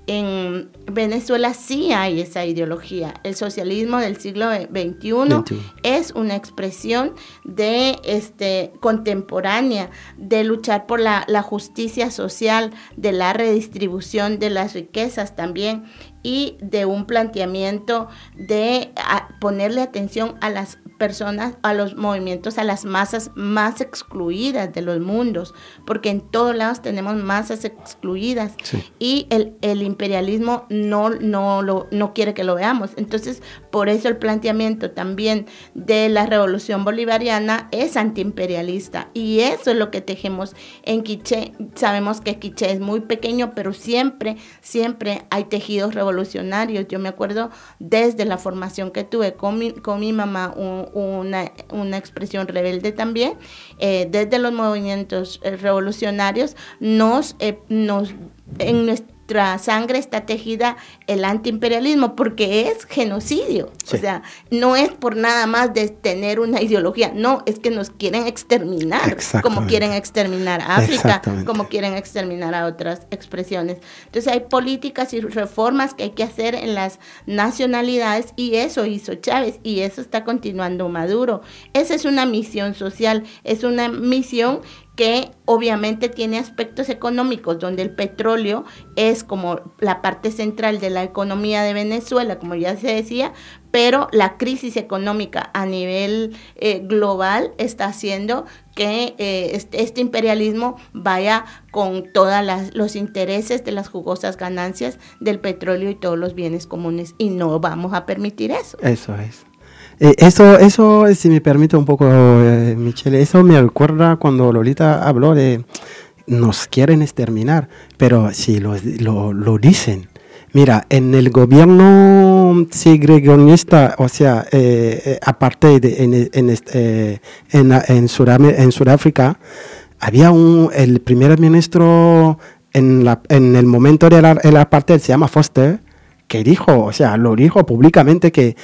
en Venezuela sí hay esa ideología. El socialismo del siglo veintiuno es una expresión de este, contemporánea, de luchar por la, la justicia social, de la redistribución de las riquezas también, y de un planteamiento de a, ponerle atención a las personas, a los movimientos, a las masas más excluidas de los mundos, porque en todos lados tenemos masas excluidas, sí. y el, el imperialismo no, no, lo, no quiere que lo veamos. Entonces, por eso el planteamiento también de la revolución bolivariana es antiimperialista, y eso es lo que tejemos en Quiché. Sabemos que Quiché es muy pequeño, pero siempre, siempre hay tejidos revolucionarios. Yo me acuerdo desde la formación que tuve con mi, con mi mamá, un, una, una expresión rebelde también, eh, desde los movimientos eh, revolucionarios, nos, eh, nos en nuestra sangre está tejida el antiimperialismo, porque es genocidio. Sí. O sea, no es por nada más de tener una ideología, no, es que nos quieren exterminar, como quieren exterminar a África, como quieren exterminar a otras expresiones. Entonces hay políticas y reformas que hay que hacer en las nacionalidades, y eso hizo Chávez, y eso está continuando Maduro. Esa es una misión social, es una misión que obviamente tiene aspectos económicos, donde el petróleo es como la parte central de la economía de Venezuela, como ya se decía, pero la crisis económica a nivel eh, global está haciendo que eh, este, este imperialismo vaya con todos los intereses de las jugosas ganancias del petróleo y todos los bienes comunes, y no vamos a permitir eso. Eso es. Eh, eso, eso, si me permite un poco, eh, Michelle, eso me recuerda cuando Lolita habló de nos quieren exterminar, pero si lo, lo, lo dicen. Mira, en el gobierno segregacionista, o sea, eh, eh, aparte de en, en, eh, en, en, Suram- en Sudáfrica, había un, el primer ministro en, la, en el momento de la, el apartheid, se llama Foster, que dijo, o sea, lo dijo públicamente que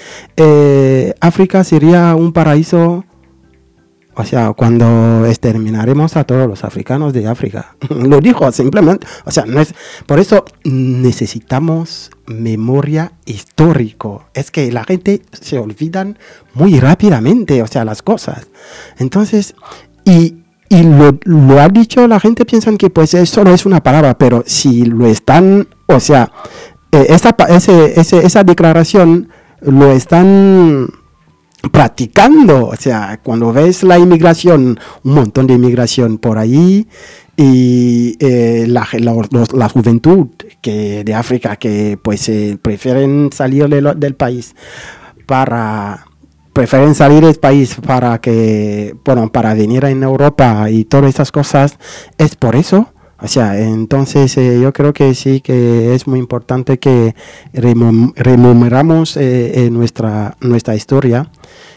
eh, África sería un paraíso, o sea, cuando exterminaremos a todos los africanos de África. Lo dijo simplemente, o sea, no es, por eso necesitamos memoria histórica. Es que la gente se olvidan muy rápidamente, o sea, las cosas. Entonces, y Y lo, lo ha dicho, la gente piensa que pues eso no es una palabra, pero si lo están, o sea, eh, esa, ese, ese, esa declaración lo están practicando. O sea, cuando ves la inmigración, un montón de inmigración por ahí, y eh, la, la, la juventud que de África que pues eh, prefieren salir de lo, del país para... prefieren salir del país para que, bueno, para venir en Europa y todas esas cosas, es por eso. O sea, entonces eh, yo creo que sí que es muy importante que remem- rememoramos eh, eh, nuestra, nuestra historia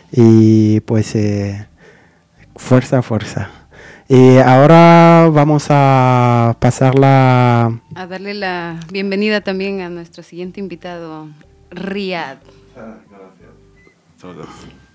y pues eh, fuerza, fuerza. Y ahora vamos a pasarla... A darle la bienvenida también a nuestro siguiente invitado, Riyad. Ah, gracias. Todos.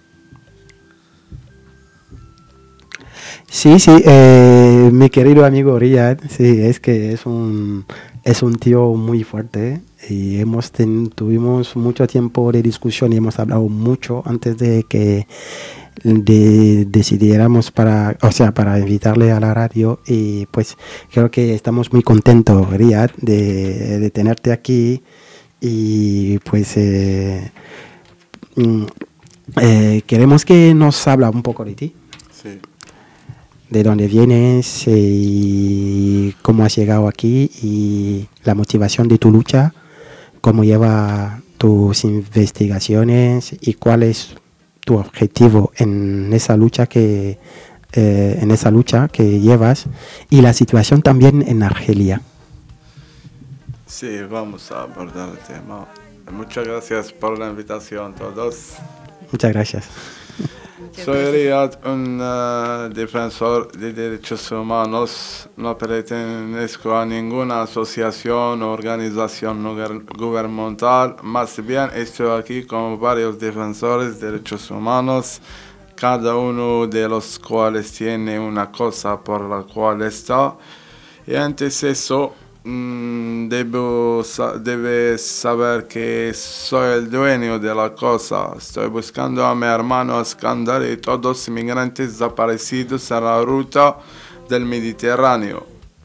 Sí, sí, eh, mi querido amigo Riyad, sí, es que es un, es un tío muy fuerte y hemos ten, tuvimos mucho tiempo de discusión y hemos hablado mucho antes de que de, decidiéramos para, o sea, para invitarle a la radio, y pues creo que estamos muy contentos, Riyad, de, de tenerte aquí. y pues eh, mm, eh, queremos que nos habla un poco de ti. Sí. De dónde vienes y cómo has llegado aquí y la motivación de tu lucha, cómo lleva tus investigaciones y cuál es tu objetivo en esa lucha que eh, en esa lucha que llevas y la situación también en Argelia. Sí, vamos a abordar el tema. Muchas gracias por la invitación a todos. Muchas gracias. Soy Riyad, un uh, defensor de derechos humanos. No pertenezco a ninguna asociación o organización no gubernamental. Más bien estoy aquí con varios defensores de derechos humanos, cada uno de los cuales tiene una cosa por la cual está. Y antes eso, Debo, debes saber que soy el dueño de la cosa. Estoy buscando a mi hermano Iskandar y todos inmigrantes desaparecidos en la ruta del Mediterráneo.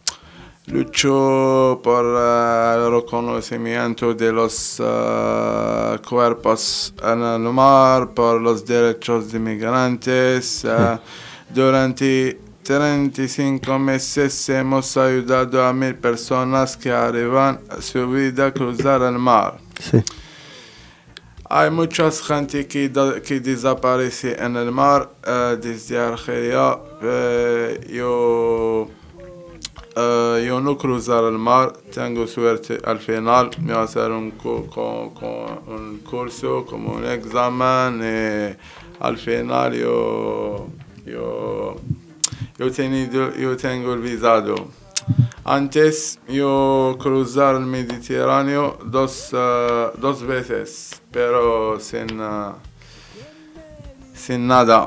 Lucho por uh, el reconocimiento de los uh, cuerpos en el mar, por los derechos de inmigrantes. Uh, durante treinta y cinco meses hemos ayudado a mil personas que arriban a su vida a cruzar el mar. Sí. Hay mucha gente que, que desaparece en el mar uh, desde Argelia. Uh, yo, uh, yo no cruzar el mar, tengo suerte al final, me voy a hacer un, cu con, con un curso, como un examen, y al final yo... yo Yo, tenido, yo tengo el visado. Antes yo cruzar el Mediterráneo dos, uh, dos veces, pero sin, uh, sin nada.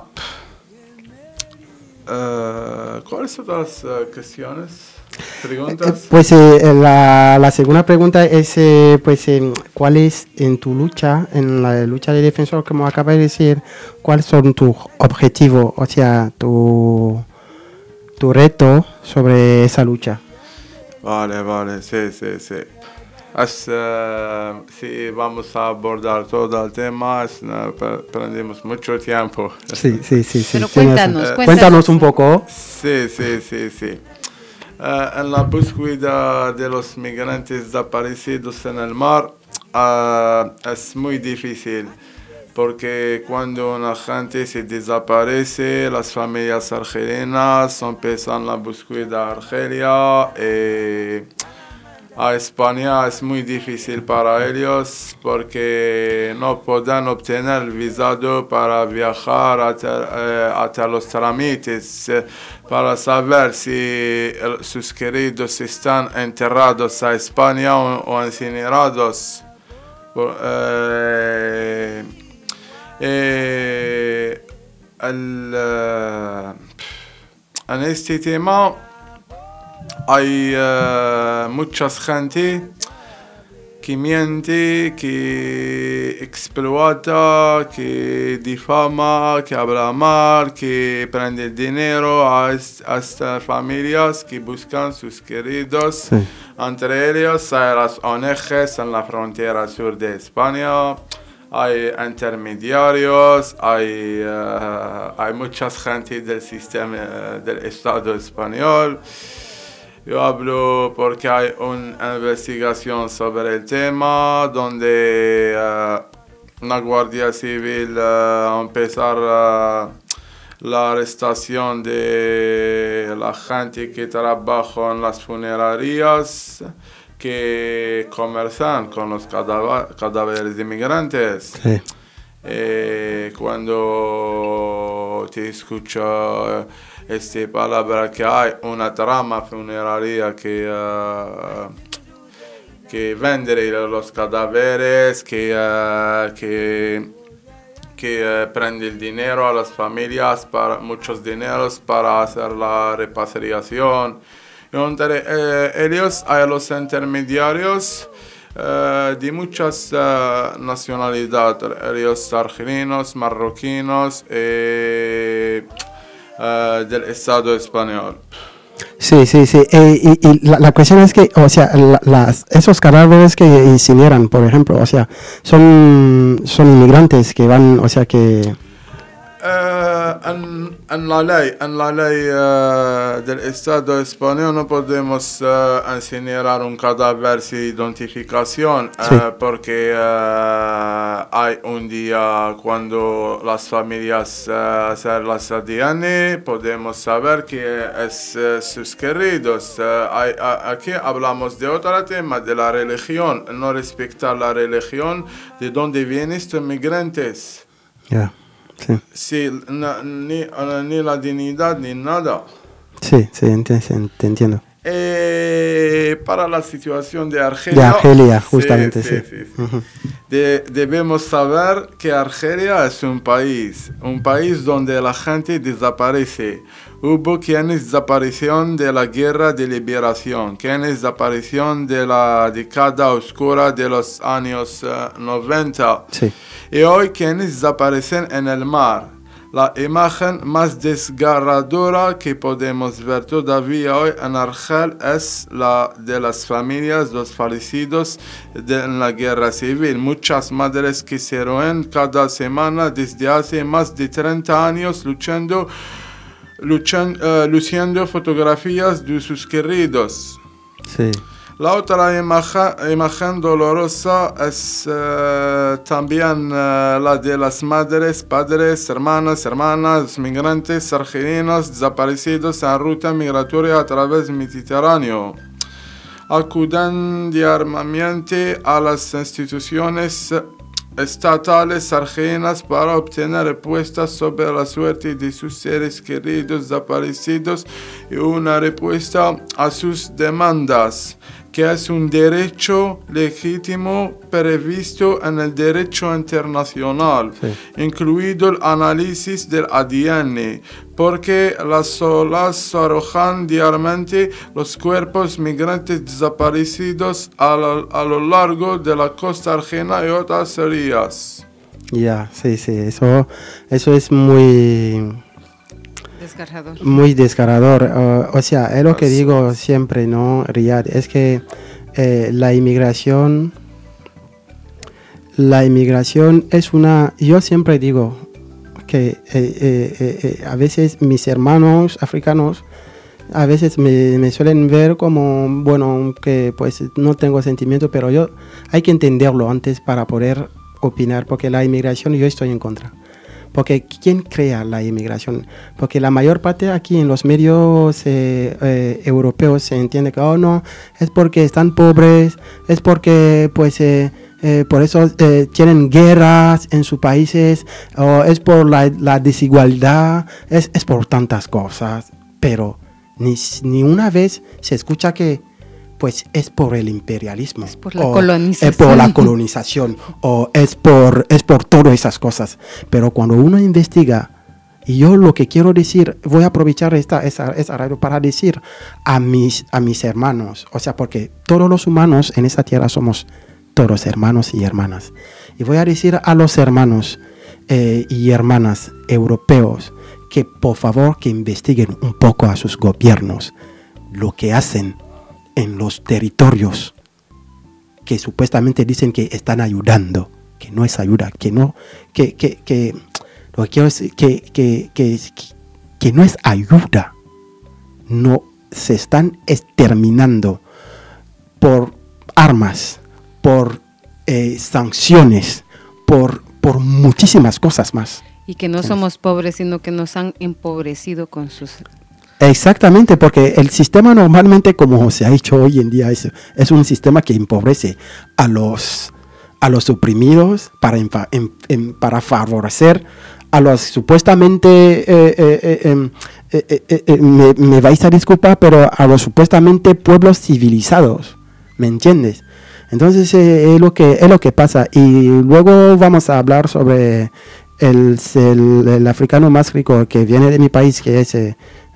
Uh, ¿Cuáles son las uh, cuestiones? ¿Preguntas? Pues eh, la, la segunda pregunta es, eh, pues, eh, ¿cuál es en tu lucha, en la lucha de defensor, como acaba de decir, cuáles son tus objetivos, o sea, tu... tu reto sobre esa lucha? Vale, vale, sí, sí, sí. Es, uh, si vamos a abordar todo el tema, es, uh, perdimos mucho tiempo. Sí, sí, sí. sí. Pero cuéntanos, uh, cuéntanos. Cuéntanos un poco. Sí, sí, sí, sí. Uh, en la búsqueda de los migrantes desaparecidos en el mar, uh, es muy difícil. Porque cuando una gente se desaparece, las familias argelinas empiezan la búsqueda a Argelia. Y a España es muy difícil para ellos porque no pueden obtener el visado para viajar hasta, eh, hasta los trámites eh, para saber si el, sus queridos están enterrados a España o, o incinerados. Por, eh, Eh, el, uh, en este tema hay uh, mucha gente que miente, que explota, que difama, que habla mal, que prende dinero a, a estas familias que buscan sus queridos. Sí. Entre ellos hay las O N Ges en la frontera sur de España. Hay intermediarios, hay, uh, hay mucha gente del sistema uh, del Estado español. Yo hablo porque hay una investigación sobre el tema donde uh, la Guardia Civil uh, empezar uh, la arrestación de la gente que trabaja en las funerarias, que comercian con los cadáveres de inmigrantes. Sí. Eh, cuando te escucho esta palabra que hay una trama funeraria que, uh, que vende los cadáveres, que, uh, que, que uh, prende el dinero a las familias, para muchos dineros para hacer la repatriación. Entre eh, ellos hay los intermediarios eh, de muchas uh, nacionalidades, ellos argelinos, marroquinos y uh, del Estado español. Sí, sí, sí. Eh, y y la, la cuestión es que, o sea, la, las, esos cadáveres que incineran, por ejemplo, o sea, son, son inmigrantes que van, o sea, que... Uh, en, en la ley, en la ley uh, del Estado español no podemos uh, incinerar un cadáver sin identificación uh, sí. porque uh, hay un día cuando las familias uh, hacen las A D N, podemos saber que es uh, sus queridos. Uh, hay, uh, aquí hablamos de otro tema, de la religión, no respetar la religión, de dónde vienen estos migrantes. Ya. Yeah. Sí, sí na, ni, uh, ni la dignidad ni nada. Sí, sí, ent- te entiendo. Eh, para la situación de Argelia. De Argelia, justamente, sí. sí. sí, sí, sí. Uh-huh. De, debemos saber que Argelia es un país, un país donde la gente desaparece. Hubo quienes desaparecieron de la guerra de liberación, quienes desaparecieron de la década oscura de los años uh, noventa. Sí. Y hoy quienes desaparecen en el mar. La imagen más desgarradora que podemos ver todavía hoy en Argel es la de las familias, los fallecidos de, en la guerra civil. Muchas madres que se roen cada semana desde hace más de treinta años luchando, luchan, uh, luciendo fotografías de sus queridos. Sí. La otra imagen, imagen dolorosa es uh, también uh, la de las madres, padres, hermanas, hermanas, migrantes argelinos desaparecidos en ruta migratoria a través del Mediterráneo. Acuden diariamente a las instituciones estatales argelinas para obtener respuestas sobre la suerte de sus seres queridos desaparecidos y una respuesta a sus demandas, que es un derecho legítimo previsto en el derecho internacional, sí. incluido el análisis del A D N, porque las olas arrojan diariamente los cuerpos migrantes desaparecidos a lo, a lo largo de la costa argelina y otras áreas. Ya, yeah, sí, sí, eso, eso es muy... Desgarrador. Muy desgarrador. Uh, o sea, es lo que digo siempre, ¿no, Riyad? Es que eh, la inmigración, la inmigración es una... Yo siempre digo que eh, eh, eh, a veces mis hermanos africanos a veces me, me suelen ver como, bueno, que pues no tengo sentimiento, pero yo hay que entenderlo antes para poder opinar, porque la inmigración yo estoy en contra. Porque ¿quién crea la inmigración? Porque la mayor parte aquí en los medios eh, eh, europeos se entiende que, oh no, es porque están pobres, es porque pues eh, eh, por eso eh, tienen guerras en sus países, o es por la, la desigualdad, es, es por tantas cosas. Pero ni, ni una vez se escucha que pues es por el imperialismo, es por la colonización, es por la colonización o es por, es por todas esas cosas. Pero cuando uno investiga, y yo lo que quiero decir, voy a aprovechar esta, esa, esa radio para decir a mis, a mis hermanos, o sea, porque todos los humanos en esta tierra somos todos hermanos y hermanas. Y voy a decir a los hermanos eh, y hermanas europeos que por favor que investiguen un poco a sus gobiernos, lo que hacen en los territorios que supuestamente dicen que están ayudando, que no es ayuda, que no, que, que, que lo que quiero decir, que, que, que, que no es ayuda, no, se están exterminando por armas, por eh, sanciones, por, por muchísimas cosas más. Y que no somos pobres, sino que nos han empobrecido con sus... Exactamente, porque el sistema normalmente, como se ha dicho hoy en día, es, es un sistema que empobrece a los, a los oprimidos para, en, en, para favorecer a los supuestamente, eh, eh, eh, eh, eh, eh, me, me vais a disculpar, pero a los supuestamente pueblos civilizados, ¿me entiendes? Entonces eh, es, lo que, es lo que pasa. Y luego vamos a hablar sobre el, el, el africano más rico que viene de mi país, que es... Eh,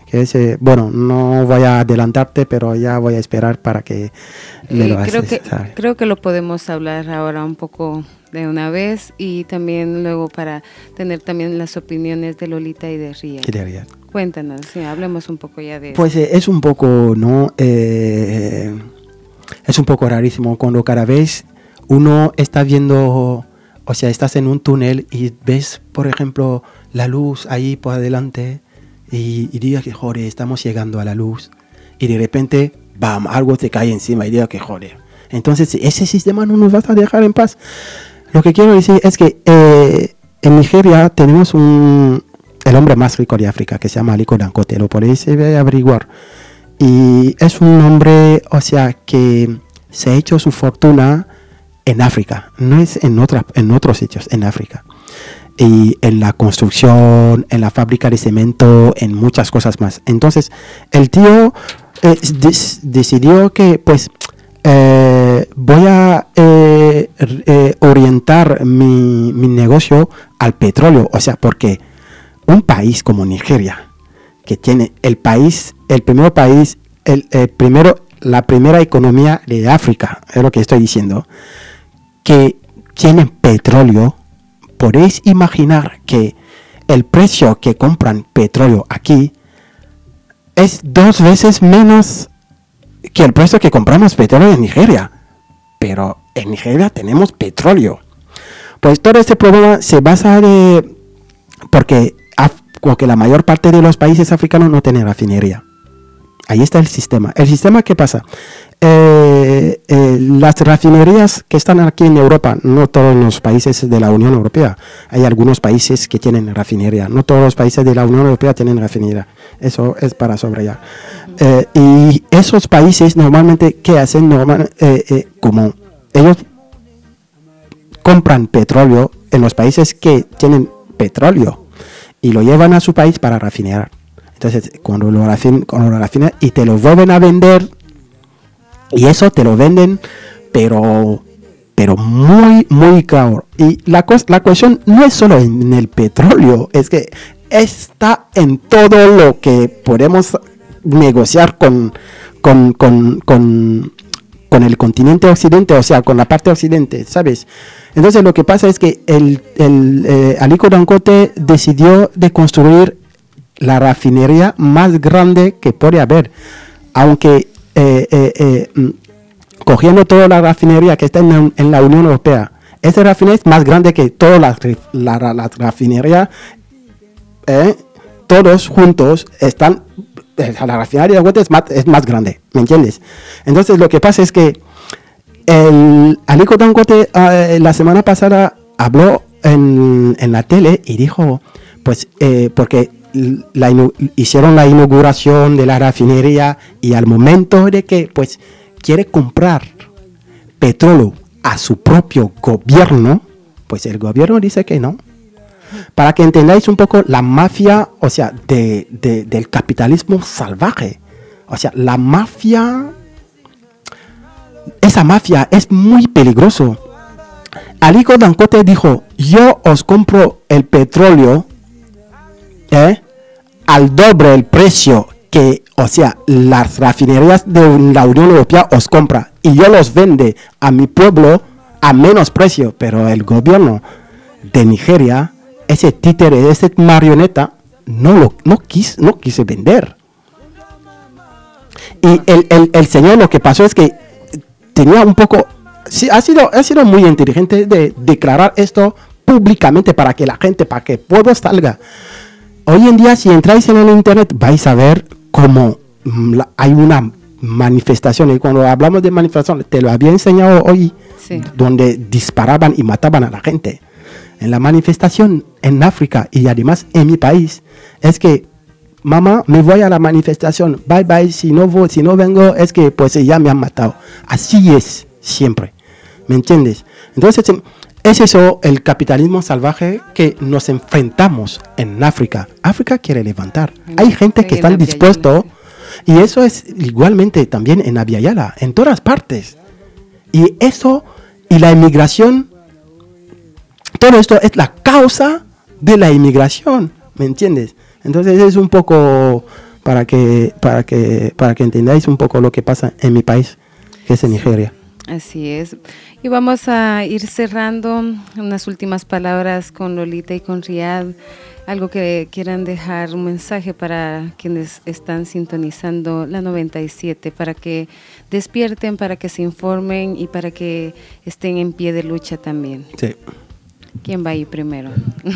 que es, eh, bueno, no voy a adelantarte, pero ya voy a esperar para que me eh, lo creo haces, que ¿sabes? Creo que lo podemos hablar ahora un poco de una vez y también luego para tener también las opiniones de Lolita y de Ria. Y de Ria. Cuéntanos, sí, hablemos un poco ya de Pues eh, es un poco, ¿no? Eh, es un poco rarísimo cuando cada vez uno está viendo, o sea, estás en un túnel y ves, por ejemplo, la luz ahí por adelante y, y digas que, joder, estamos llegando a la luz y de repente, bam, algo te cae encima y digas que, joder. Entonces, ese sistema no nos va a dejar en paz. Lo que quiero decir es que eh, en Nigeria tenemos un, el hombre más rico de África, que se llama Aliko Dangote, lo podéis averiguar. Y es un hombre, o sea, que se ha hecho su fortuna en África, no es en, otra, en otros sitios, en África. Y en la construcción, en la fábrica de cemento, en muchas cosas más. Entonces, el tío eh, des, decidió que, pues, eh, voy a eh, eh, orientar mi, mi negocio al petróleo. O sea, porque un país como Nigeria, que tiene el país, el primer país, el, el primero, la primera economía de África, es lo que estoy diciendo, que tienen petróleo, podéis imaginar que el precio que compran petróleo aquí es dos veces menos que el precio que compramos petróleo en Nigeria. Pero en Nigeria tenemos petróleo. Pues todo este problema se basa de... porque, porque la mayor parte de los países africanos no tienen refinería. Ahí está el sistema. ¿El sistema qué pasa? Eh, eh, las refinerías que están aquí en Europa, no todos los países de la Unión Europea, hay algunos países que tienen refinería, no todos los países de la Unión Europea tienen refinería, eso es para subrayar. Eh, y esos países normalmente, ¿qué hacen? Normal, eh, eh, como ellos compran petróleo en los países que tienen petróleo y lo llevan a su país para refinar. Entonces, cuando lo refinan, cuando lo refinan y te lo vuelven a vender, y eso te lo venden, pero, pero muy, muy caro. Y la, la cuestión no es solo en el petróleo, es que está en todo lo que podemos negociar con, con, con, con, con el continente occidente, o sea, con la parte occidente, ¿sabes? Entonces, lo que pasa es que el, el eh, Aliko Dangote decidió de construir la refinería más grande que puede haber, aunque eh, eh, eh, cogiendo toda la refinería que está en la, en la Unión Europea, esa refinería es más grande que toda la, la, la, la refinería, eh, todos juntos están, la refinería de Dangote es más, es más grande, ¿me entiendes? Entonces lo que pasa es que el Aliko Dangote eh, la semana pasada habló en, en la tele y dijo, pues, eh, porque La, hicieron la inauguración de la refinería y al momento de que pues quiere comprar petróleo a su propio gobierno, pues el gobierno dice que no. Para que entendáis un poco la mafia, o sea, de, de, del capitalismo salvaje. O sea, la mafia, esa mafia es muy peligroso. Aliko Dangote dijo, yo os compro el petróleo ¿Eh? al doble el precio que, o sea, las refinerías de la Unión Europea os compra y yo los vende a mi pueblo a menos precio, pero el gobierno de Nigeria, ese títere, ese marioneta, no lo no quis, no quise vender. Y el, el, el señor lo que pasó es que tenía un poco, sí, ha sido, ha sido muy inteligente de declarar esto públicamente para que la gente, para que el pueblo salga. Hoy en día, si entráis en el internet, vais a ver cómo la, hay una manifestación. Y cuando hablamos de manifestación, te lo había enseñado hoy, sí, donde disparaban y mataban a la gente. En la manifestación en África y además en mi país, es que, mamá, me voy a la manifestación, bye bye, si no voy, si no vengo, es que pues ya me han matado. Así es siempre, ¿me entiendes? Entonces, es eso el capitalismo salvaje que nos enfrentamos en África. África quiere levantar. Hay gente que está dispuesto, y eso es igualmente también en Abya Yala, en todas partes. Y eso, y la inmigración, todo esto es la causa de la inmigración, ¿me entiendes? Entonces es un poco para que, para que, para que entendáis un poco lo que pasa en mi país, que es en Nigeria. Así es. Y vamos a ir cerrando unas últimas palabras con Lolita y con Riad. Algo que quieran dejar, un mensaje para quienes están sintonizando la noventa y siete, para que despierten, para que se informen y para que estén en pie de lucha también. Sí. ¿Quién va a ir primero?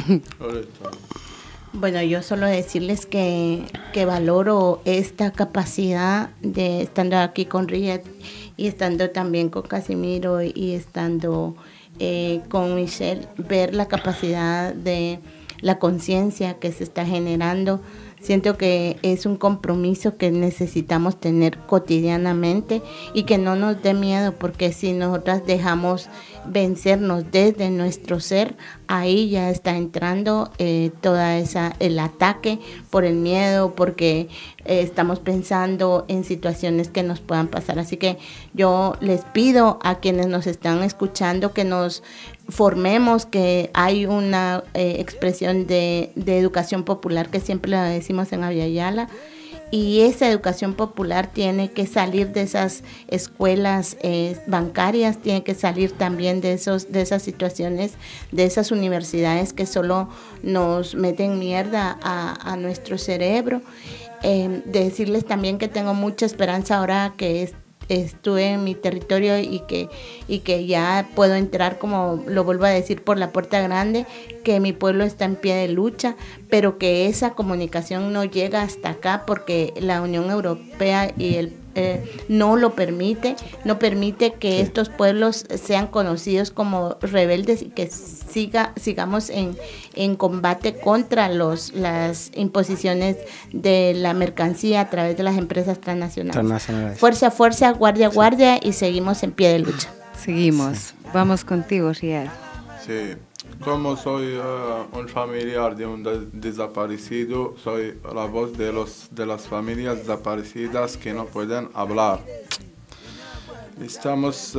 Bueno, yo solo decirles que, que valoro esta capacidad de estando aquí con Riad y estando también con Casimiro y estando eh, con Michelle, ver la capacidad de la conciencia que se está generando. Siento que es un compromiso que necesitamos tener cotidianamente y que no nos dé miedo, porque si nosotras dejamos vencernos desde nuestro ser, ahí ya está entrando eh, toda esa el ataque por el miedo, porque eh, estamos pensando en situaciones que nos puedan pasar. Así que yo les pido a quienes nos están escuchando que nos formemos, que hay una eh, expresión de, de educación popular que siempre la decimos en Aviala, y esa educación popular tiene que salir de esas escuelas eh, bancarias, tiene que salir también de esos de esas situaciones, de esas universidades que solo nos meten mierda a, a nuestro cerebro. Eh, decirles también que tengo mucha esperanza ahora que es estuve en mi territorio y que y que ya puedo entrar, como lo vuelvo a decir, por la puerta grande, que mi pueblo está en pie de lucha, pero que esa comunicación no llega hasta acá porque la Unión Europea y el eh, no lo permite, no permite que sí. estos pueblos sean conocidos como rebeldes y que siga sigamos en, en combate contra los las imposiciones de la mercancía a través de las empresas transnacionales. transnacionales. Fuerza, fuerza, guardia, sí. guardia, y seguimos en pie de lucha. Seguimos. Sí. Vamos contigo, Riad. Sí. Como soy uh, un familiar de un de- desaparecido, soy la voz de, los, de las familias desaparecidas que no pueden hablar. Estamos, uh,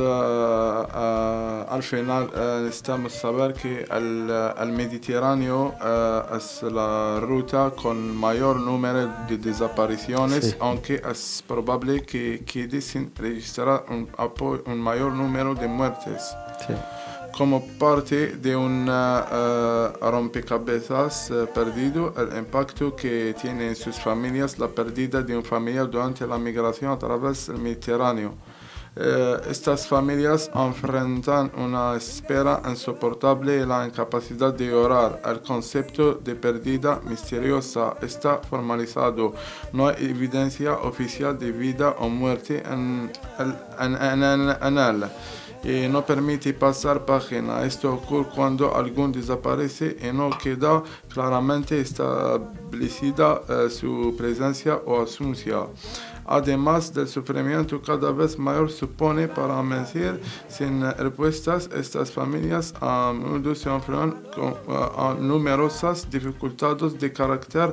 uh, al final, uh, necesitamos saber que el, uh, el Mediterráneo uh, es la ruta con mayor número de desapariciones, sí. aunque es probable que quede sin registrar un, apo- un mayor número de muertes. Sí. Como parte de un uh, rompecabezas uh, perdido, el impacto que tiene en sus familias la pérdida de un familiar durante la migración a través del Mediterráneo. Uh, estas familias enfrentan una espera insoportable y la incapacidad de llorar. El concepto de pérdida misteriosa está formalizado. No hay evidencia oficial de vida o muerte en, en, en, en, en él. Y no permite pasar página. Esto ocurre cuando alguien desaparece y no queda claramente establecida eh, su presencia o ausencia. Además del sufrimiento cada vez mayor supone para vencer sin respuestas, estas familias a menudo se enfrentan con uh, numerosas dificultades de carácter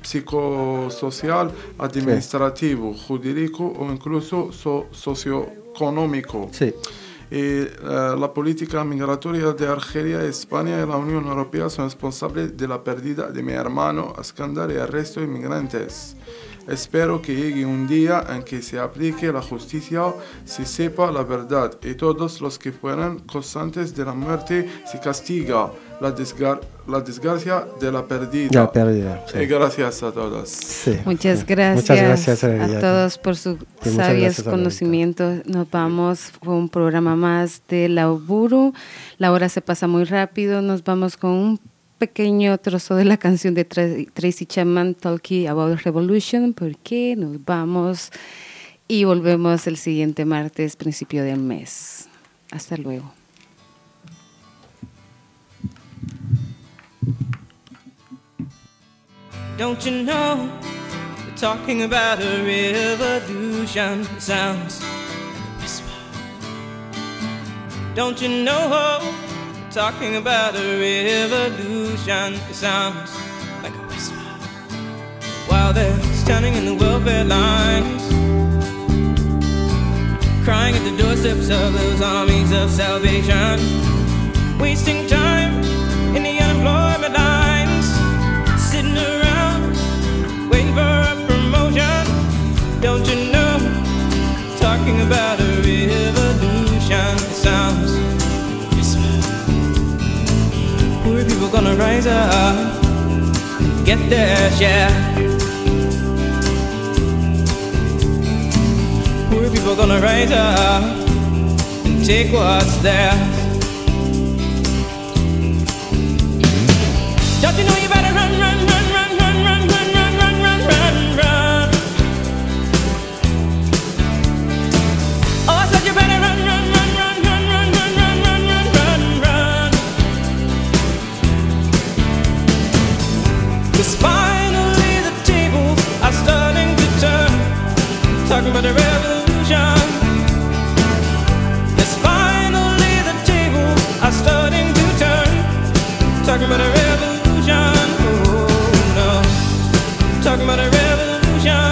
psicosocial, administrativo, sí. jurídico o incluso so- socioeconómico. Sí. Y, uh, la política migratoria de Argelia, España y la Unión Europea son responsables de la pérdida de mi hermano Askandar y el resto de inmigrantes. Espero que llegue un día en que se aplique la justicia, se sepa la verdad y todos los que fueran causantes de la muerte se castiga la, desgar- la desgracia de la pérdida. La pérdida, sí. Y gracias a todos. Sí. Muchas gracias, Muchas gracias a, a todos por sus sí, sabios conocimientos. Nos vamos con un programa más de la Uburu. La hora se pasa muy rápido. Nos vamos con un pequeño trozo de la canción de Tra- Tracy Chapman, Talking About Revolution, porque nos vamos y volvemos el siguiente martes, principio del mes. Hasta luego. Don't you know, we're talking about a revolution, it sounds like a whisper. Don't you know, talking about a revolution, it sounds like a whisper. While they're standing in the welfare lines, crying at the doorsteps of those armies of salvation, wasting time in the unemployment lines, sitting around waiting for a promotion. rise up and get their share. Poor people gonna rise up and take what's theirs. Don't you know you better run, run, run, run, run, run, run, run, run, run, run, run. Oh, I said you better run, run, run, run, run, run, run, run, run, run, run, run. 'Cause finally the tables are starting to turn. Talking about the revolution. Yes, finally the tables are starting to turn. Talking about a revolution. Oh no, talking about a revolution.